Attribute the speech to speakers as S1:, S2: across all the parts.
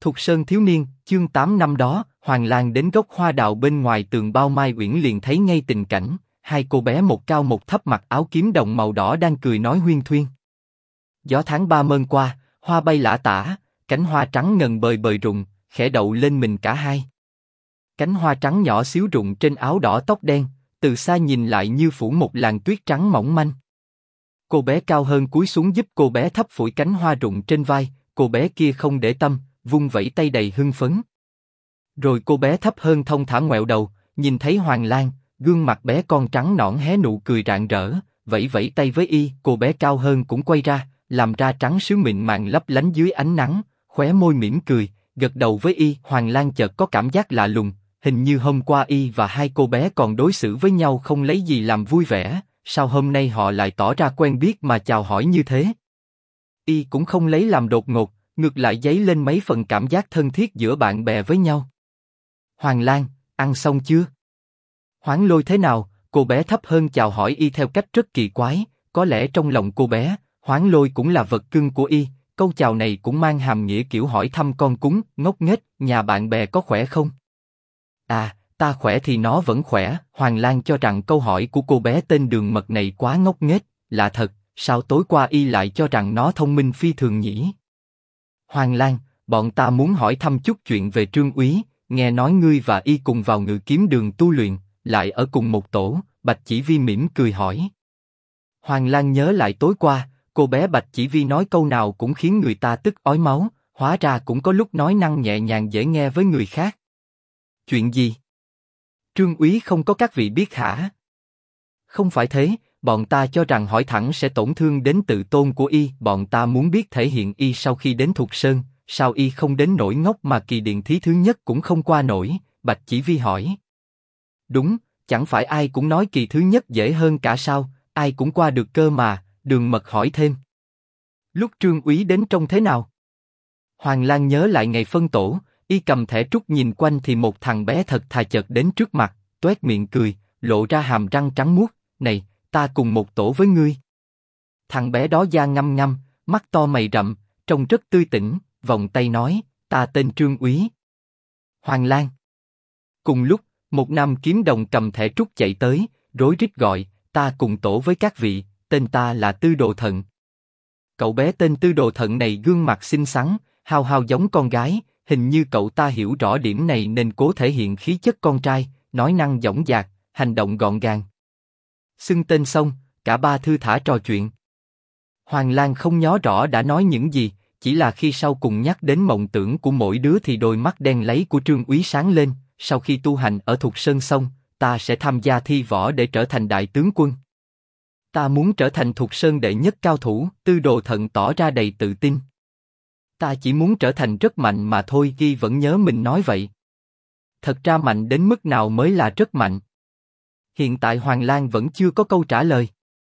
S1: Thục Sơn thiếu niên, chương 8 năm đó, Hoàng Lang đến gốc hoa đào bên ngoài tường bao Mai Uyển liền thấy ngay tình cảnh, hai cô bé một cao một thấp mặc áo kiếm đồng màu đỏ đang cười nói huyên thuyên. Gió tháng 3 mơn qua, hoa bay lả tả, cánh hoa trắng ngần bời bời rụng, khẽ đậu lên mình cả hai. Cánh hoa trắng nhỏ xíu rụng trên áo đỏ tóc đen, từ xa nhìn lại như phủ một làn tuyết trắng mỏng manh. Cô bé cao hơn cúi xuống giúp cô bé thấp phủi cánh hoa rụng trên vai, cô bé kia không để tâm, vung vẩy tay đầy hưng phấn. Rồi cô bé thấp hơn thong thả ngoẹo đầu, nhìn thấy Hoàng Lang, gương mặt bé con trắng nõn hé nụ cười rạng rỡ, vẫy vẫy tay với y. Cô bé cao hơn cũng quay ra, làm ra trắng sứ mịn màng lấp lánh dưới ánh nắng, khóe môi mỉm cười, gật đầu với y. Hoàng Lang chợt có cảm giác lạ lùng, hình như hôm qua y và hai cô bé còn đối xử với nhau không lấy gì làm vui vẻ, sao hôm nay họ lại tỏ ra quen biết mà chào hỏi như thế? Y cũng không lấy làm đột ngột, ngược lại dấy lên mấy phần cảm giác thân thiết giữa bạn bè với nhau. Hoàng Lang, ăn xong chưa? Hoáng Lôi thế nào? Cô bé thấp hơn chào hỏi y theo cách rất kỳ quái, có lẽ trong lòng cô bé, Hoáng Lôi cũng là vật cưng của y, câu chào này cũng mang hàm nghĩa kiểu hỏi thăm con cún, ngốc nghếch, nhà bạn bè có khỏe không? À, ta khỏe thì nó vẫn khỏe. Hoàng Lang cho rằng câu hỏi của cô bé tên Đường Mật này quá ngốc nghếch, lạ thật, sao tối qua y lại cho rằng nó thông minh phi thường nhỉ? Hoàng Lang, bọn ta muốn hỏi thăm chút chuyện về Trương Úy, nghe nói ngươi và y cùng vào Ngự Kiếm Đường tu luyện, lại ở cùng một tổ. Bạch Chỉ Vi mỉm cười hỏi. Hoàng Lang nhớ lại tối qua, cô bé Bạch Chỉ Vi nói câu nào cũng khiến người ta tức ói máu, hóa ra cũng có lúc nói năng nhẹ nhàng dễ nghe với người khác. Chuyện gì? Trương Úy không có các vị biết hả? Không phải thế, bọn ta cho rằng hỏi thẳng sẽ tổn thương đến tự tôn của y. Bọn ta muốn biết thể hiện y sau khi đến Thục Sơn, sao y không đến nỗi ngốc mà kỳ điện thí thứ nhất cũng không qua nổi? Bạch Chỉ Vi hỏi. Đúng, chẳng phải ai cũng nói kỳ thứ nhất dễ hơn cả sao? Ai cũng qua được cơ mà. Đường Mật hỏi thêm. Lúc Trương Úy đến trông thế nào? Hoàng Lang nhớ lại ngày phân tổ, y cầm thẻ trúc nhìn quanh thì một thằng bé thật thà chợt đến trước mặt, toét miệng cười, lộ ra hàm răng trắng muốt. Này, ta cùng một tổ với ngươi. Thằng bé đó da ngăm ngăm, mắt to mày rậm, trông rất tươi tỉnh, vòng tay nói, ta tên Trương Úy. Hoàng Lang. Cùng lúc, một nam kiếm đồng cầm thẻ trúc chạy tới, rối rít gọi, ta cùng tổ với các vị, tên ta là Tư Đồ Thận. Cậu bé tên Tư Đồ Thận này gương mặt xinh xắn, hao hao giống con gái, hình như cậu ta hiểu rõ điểm này nên cố thể hiện khí chất con trai, nói năng dõng dạc, hành động gọn gàng. Xưng tên xong, cả ba thư thả trò chuyện. Hoàng Lang không nhớ rõ đã nói những gì, chỉ là khi sau cùng nhắc đến mộng tưởng của mỗi đứa thì đôi mắt đen láy của Trương Úy sáng lên. Sau khi tu hành ở Thục Sơn xong, ta sẽ tham gia thi võ để trở thành đại tướng quân. Ta muốn trở thành Thục Sơn đệ nhất cao thủ. Tư Đồ Thận tỏ ra đầy tự tin. Ta chỉ muốn trở thành rất mạnh mà thôi. Y vẫn nhớ mình nói vậy. Thật ra mạnh đến mức nào mới là rất mạnh? Hiện tại Hoàng Lang vẫn chưa có câu trả lời.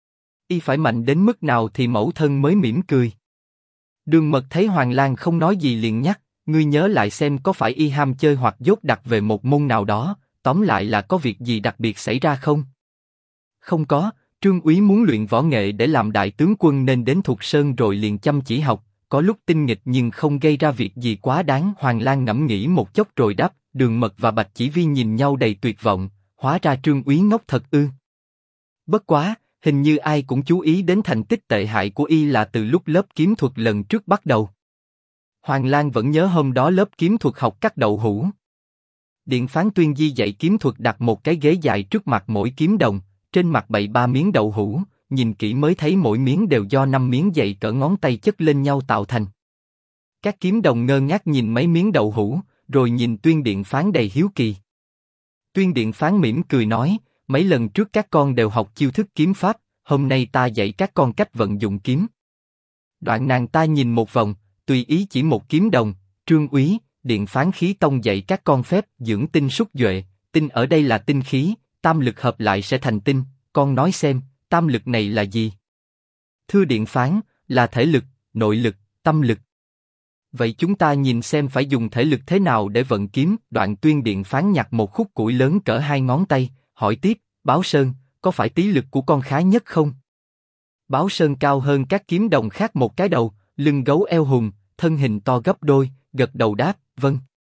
S1: Y phải mạnh đến mức nào thì mẫu thân mới mỉm cười. Đường Mật thấy Hoàng Lang không nói gì liền nhắc, ngươi nhớ lại xem có phải y ham chơi hoặc dốt đặc về một môn nào đó, tóm lại là có việc gì đặc biệt xảy ra không? Không có, Trương Úy muốn luyện võ nghệ để làm đại tướng quân nên đến Thục Sơn rồi liền chăm chỉ học, có lúc tinh nghịch nhưng không gây ra việc gì quá đáng. Hoàng Lang ngẫm nghĩ một chốc rồi đáp. Đường Mật và Bạch Chỉ Vi nhìn nhau đầy tuyệt vọng, hóa ra Trương Úy ngốc thật ư? Bất quá, hình như ai cũng chú ý đến thành tích tệ hại của y là từ lúc lớp kiếm thuật lần trước bắt đầu. Hoàng Lang vẫn nhớ hôm đó lớp kiếm thuật học cắt đậu hũ. Điện Phán Tuyên Di dạy kiếm thuật đặt một cái ghế dài trước mặt mỗi kiếm đồng, trên mặt bày 3 miếng đậu hũ, nhìn kỹ mới thấy mỗi miếng đều do 5 miếng dày cỡ ngón tay chất lên nhau tạo thành. Các kiếm đồng ngơ ngác nhìn mấy miếng đậu hũ, rồi nhìn Tuyên Điện Phán đầy hiếu kỳ. Tuyên Điện Phán mỉm cười nói, mấy lần trước các con đều học chiêu thức kiếm pháp, hôm nay ta dạy các con cách vận dụng kiếm. Đoạn nàng ta nhìn một vòng, tùy ý chỉ một kiếm đồng. Trương Úy, Điện Phán Khí Tông dạy các con phép dưỡng tinh xúc duệ, tinh ở đây là tinh khí, tam lực hợp lại sẽ thành tinh, con nói xem, tam lực này là gì? Thưa Điện Phán, là thể lực, nội lực, tâm lực. Vậy chúng ta nhìn xem phải dùng thể lực thế nào để vận kiếm. Đoạn Tuyên Điện Phán nhặt một khúc củi lớn cỡ 2 ngón tay, hỏi tiếp, Báo Sơn, có phải tí lực của con khá nhất không? Báo Sơn cao hơn các kiếm đồng khác một cái đầu, lưng gấu eo hùng, thân hình to gấp đôi, gật đầu đáp, vâng.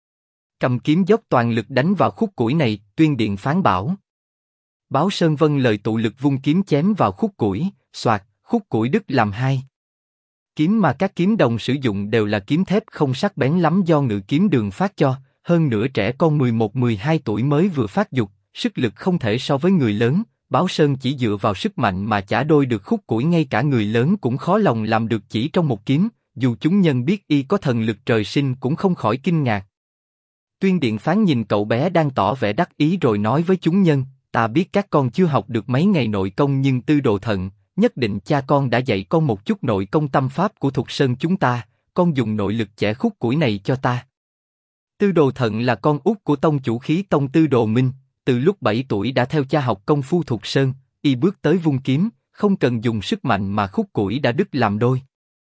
S1: Cầm kiếm dốc toàn lực đánh vào khúc củi này, Tuyên Điện Phán bảo. Báo Sơn vâng lời tụ lực vung kiếm chém vào khúc củi, xoạt, khúc củi đứt làm hai. Kiếm mà các kiếm đồng sử dụng đều là kiếm thép không sắc bén lắm do Ngự Kiếm Đường phát cho, hơn nữa trẻ con 11-12 tuổi mới vừa phát dục, sức lực không thể so với người lớn, Báo Sơn chỉ dựa vào sức mạnh mà chả đôi được khúc củi, ngay cả người lớn cũng khó lòng làm được chỉ trong một kiếm, dù chúng nhân biết y có thần lực trời sinh cũng không khỏi kinh ngạc. Tuyên Điện Phán nhìn cậu bé đang tỏ vẻ đắc ý rồi nói với chúng nhân, ta biết các con chưa học được mấy ngày nội công nhưng Tư Đồ Thận, nhất định cha con đã dạy con một chút nội công tâm pháp của Thục Sơn chúng ta, con dùng nội lực chẻ khúc củi này cho ta. Tư Đồ Thận là con út của tông chủ Khí Tông Tư Đồ Minh, từ lúc 7 tuổi đã theo cha học công phu Thục Sơn, y bước tới vung kiếm, không cần dùng sức mạnh mà khúc củi đã đứt làm đôi.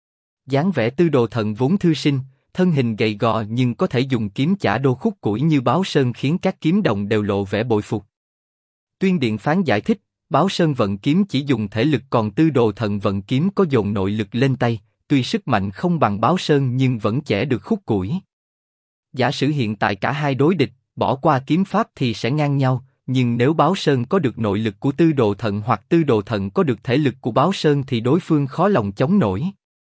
S1: Dáng vẻ Tư Đồ Thận vốn thư sinh, thân hình gầy gò nhưng có thể dùng kiếm chả đôi khúc củi như Báo Sơn khiến các kiếm đồng đều lộ vẻ bội phục. Tuyên Điện Phán giải thích, Báo Sơn vận kiếm chỉ dùng thể lực còn Tư Đồ Thận vận kiếm có dồn nội lực lên tay, tuy sức mạnh không bằng Báo Sơn nhưng vẫn chẻ được khúc củi. Giả sử hiện tại cả hai đối địch, bỏ qua kiếm pháp thì sẽ ngang nhau, nhưng nếu Báo Sơn có được nội lực của Tư Đồ Thận hoặc Tư Đồ Thận có được thể lực của Báo Sơn thì đối phương khó lòng chống nổi.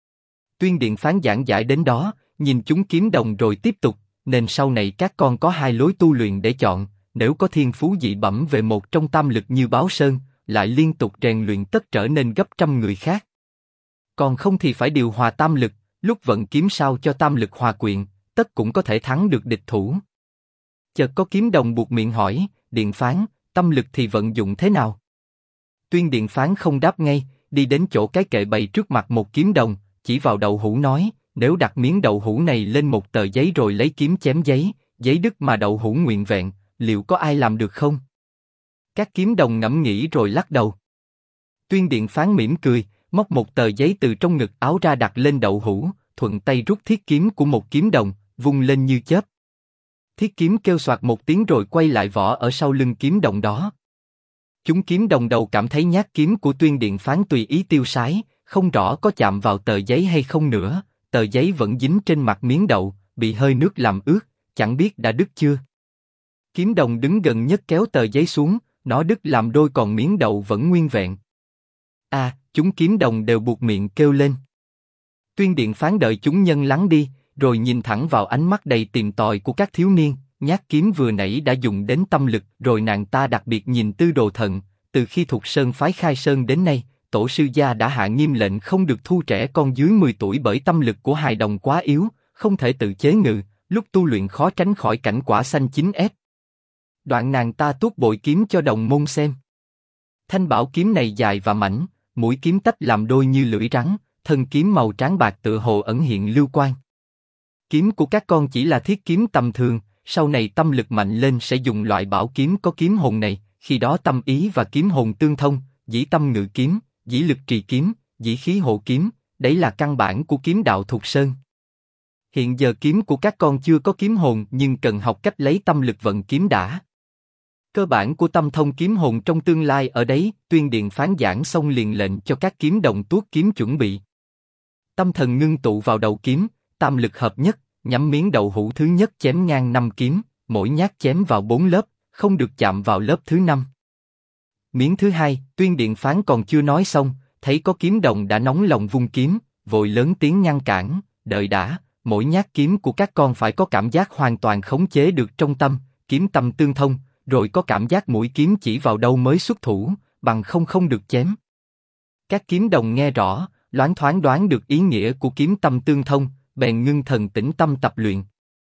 S1: Tuyên Điện Phán giảng giải đến đó, nhìn chúng kiếm đồng rồi tiếp tục, nên sau này các con có hai lối tu luyện để chọn, nếu có thiên phú dị bẩm về một trong tam lực như Báo Sơn, lại liên tục rèn luyện tất trở nên gấp trăm người khác. Còn không thì phải điều hòa tam lực, lúc vận kiếm sao cho tam lực hòa quyện, tất cũng có thể thắng được địch thủ. Chợt có kiếm đồng buột miệng hỏi, Điện Phán, tâm lực thì vận dụng thế nào? Tuyên Điện Phán không đáp ngay, đi đến chỗ cái kệ bày trước mặt một kiếm đồng, chỉ vào đậu hũ nói, nếu đặt miếng đậu hũ này lên một tờ giấy rồi lấy kiếm chém giấy, giấy đứt mà đậu hũ nguyện vẹn, liệu có ai làm được không? Các kiếm đồng ngẫm nghĩ rồi lắc đầu. Tuyên Điện Phán mỉm cười, móc một tờ giấy từ trong ngực áo ra đặt lên đậu hũ, thuận tay rút thiết kiếm của một kiếm đồng, vung lên như chớp. Thiết kiếm kêu xoạt một tiếng rồi quay lại vỏ ở sau lưng kiếm đồng đó. Chúng kiếm đồng đầu cảm thấy nhát kiếm của Tuyên Điện Phán tùy ý tiêu sái, không rõ có chạm vào tờ giấy hay không nữa, tờ giấy vẫn dính trên mặt miếng đậu, bị hơi nước làm ướt, chẳng biết đã đứt chưa. Kiếm đồng đứng gần nhất kéo tờ giấy xuống, nó đứt làm đôi còn miếng đậu vẫn nguyên vẹn. Chúng kiếm đồng đều buột miệng kêu lên. Tuyên Điện Phán đợi chúng nhân lắng đi, rồi nhìn thẳng vào ánh mắt đầy tìm tòi của các thiếu niên, nhát kiếm vừa nãy đã dùng đến tâm lực, rồi nàng ta đặc biệt nhìn Tư Đồ Thận, từ khi Thục Sơn phái khai sơn đến nay, tổ sư gia đã hạ nghiêm lệnh không được thu trẻ con dưới 10 tuổi bởi tâm lực của hài đồng quá yếu, không thể tự chế ngự, lúc tu luyện khó tránh khỏi cảnh quả xanh chín ép. Đoạn nàng ta tuốt bội kiếm cho đồng môn xem. Thanh bảo kiếm này dài và mảnh, mũi kiếm tách làm đôi như lưỡi rắn, thân kiếm màu trắng bạc tựa hồ ẩn hiện lưu quang. Kiếm của các con chỉ là thiết kiếm tầm thường, sau này tâm lực mạnh lên sẽ dùng loại bảo kiếm có kiếm hồn này, khi đó tâm ý và kiếm hồn tương thông, dĩ tâm ngự kiếm, dĩ lực trì kiếm, dĩ khí hộ kiếm, đấy là căn bản của kiếm đạo Thục Sơn. Hiện giờ kiếm của các con chưa có kiếm hồn nhưng cần học cách lấy tâm lực vận kiếm đã. Cơ bản của tâm thông kiếm hồn trong tương lai ở đấy, Tuyên Điện Phán giảng xong liền lệnh cho các kiếm đồng tuốt kiếm chuẩn bị. Tâm thần ngưng tụ vào đầu kiếm, tam lực hợp nhất, nhắm miếng đậu hũ thứ nhất chém ngang 5 kiếm, mỗi nhát chém vào 4 lớp, không được chạm vào lớp thứ 5. Miếng thứ hai, Tuyên Điện Phán còn chưa nói xong, thấy có kiếm đồng đã nóng lòng vung kiếm, vội lớn tiếng ngăn cản, đợi đã, mỗi nhát kiếm của các con phải có cảm giác hoàn toàn khống chế được trong tâm, kiếm tâm tương thông, rồi có cảm giác mũi kiếm chỉ vào đâu mới xuất thủ, bằng không được chém. Các kiếm đồng nghe rõ, loáng thoáng đoán được ý nghĩa của kiếm tâm tương thông, bèn ngưng thần tĩnh tâm tập luyện.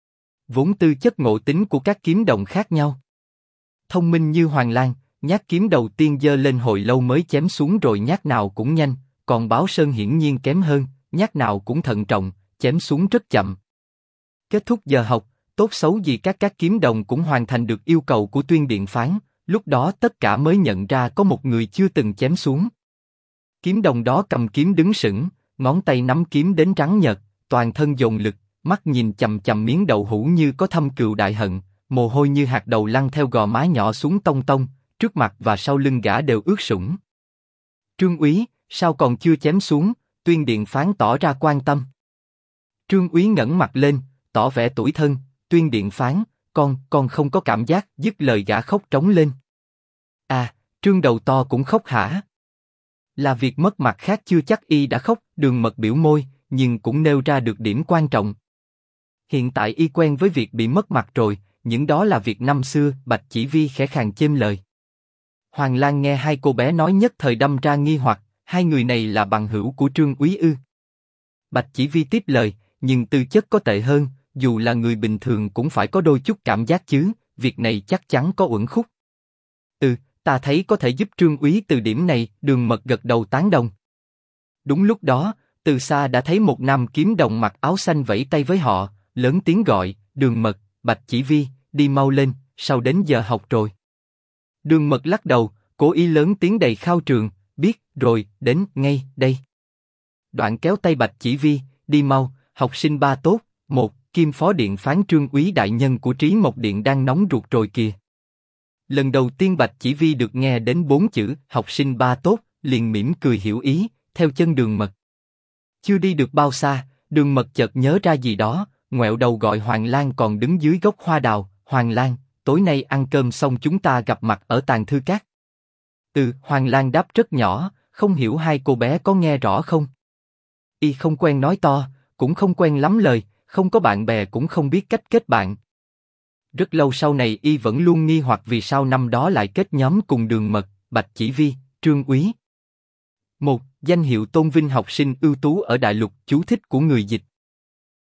S1: Vốn tư chất ngộ tính của các kiếm đồng khác nhau. Thông minh như Hoàng Lan, nhát kiếm đầu tiên giơ lên hồi lâu mới chém xuống rồi nhát nào cũng nhanh, còn Báo Sơn hiển nhiên kém hơn, nhát nào cũng thận trọng, chém xuống rất chậm. Kết thúc giờ học, tốt xấu gì các kiếm đồng cũng hoàn thành được yêu cầu của Tuyên Điện Phán, lúc đó tất cả mới nhận ra có một người chưa từng chém xuống. Kiếm đồng đó cầm kiếm đứng sững, ngón tay nắm kiếm đến trắng nhợt, toàn thân dồn lực, mắt nhìn chằm chằm miếng đậu hũ như có thâm cừu đại hận, mồ hôi như hạt đậu lăn theo gò má nhỏ xuống tông tông, trước mặt và sau lưng gã đều ướt sũng. Trương úy, sao còn chưa chém xuống? Tuyên Điện Phán tỏ ra quan tâm. Trương úy ngẩng mặt lên, tỏ tỏ vẻ tủi thân, tuyên điện phán, con không có cảm giác, dứt lời gã khóc trống lên. À, Trương đầu to cũng khóc hả? Là việc mất mặt khác chưa chắc y đã khóc, Đường Mật biểu môi, nhưng cũng nêu ra được điểm quan trọng. Hiện tại y quen với việc bị mất mặt rồi, những đó là việc năm xưa, Bạch Chỉ Vi khẽ khàng chêm lời. Hoàng Lang nghe hai cô bé nói nhất thời đâm ra nghi hoặc, hai người này là bằng hữu của Trương Úy ư? Bạch Chỉ Vi tiếp lời, nhưng tư chất có tệ hơn, dù là người bình thường cũng phải có đôi chút cảm giác chứ, việc này chắc chắn có uẩn khúc. Ta thấy có thể giúp Trương Úy từ điểm này, Đường Mật gật đầu tán đồng. Đúng lúc đó, từ xa đã thấy một nam kiếm đồng mặc áo xanh vẫy tay với họ, lớn tiếng gọi, Đường Mật, Bạch Chỉ Vi, đi mau lên, sau đến giờ học rồi. Đường Mật lắc đầu, cố ý lớn tiếng đầy khao trường, biết rồi, đến ngay đây. Đoạn kéo tay Bạch Chỉ Vi, đi mau, học sinh ba tốt, một, Kim Phó Điện phán Trương Úy đại nhân của Trí Mộc Điện đang nóng ruột rồi kìa. Lần đầu tiên Bạch Chỉ Vi được nghe đến 4 chữ học sinh ba tốt, liền mỉm cười hiểu ý, theo chân Đường Mật. Chưa đi được bao xa, Đường Mật chợt nhớ ra gì đó, ngoẹo đầu gọi Hoàng Lang còn đứng dưới gốc hoa đào, Hoàng Lang, tối nay ăn cơm xong chúng ta gặp mặt ở tàng thư các. Hoàng Lang đáp rất nhỏ, không hiểu hai cô bé có nghe rõ không. Y không quen nói to, cũng không quen lắm lời, không có bạn bè cũng không biết cách kết bạn. Rất lâu sau này y vẫn luôn nghi hoặc vì sao năm đó lại kết nhóm cùng Đường Mật, Bạch Chỉ Vi, Trương Úy. Một, danh hiệu tôn vinh học sinh ưu tú ở đại lục, chú thích của người dịch.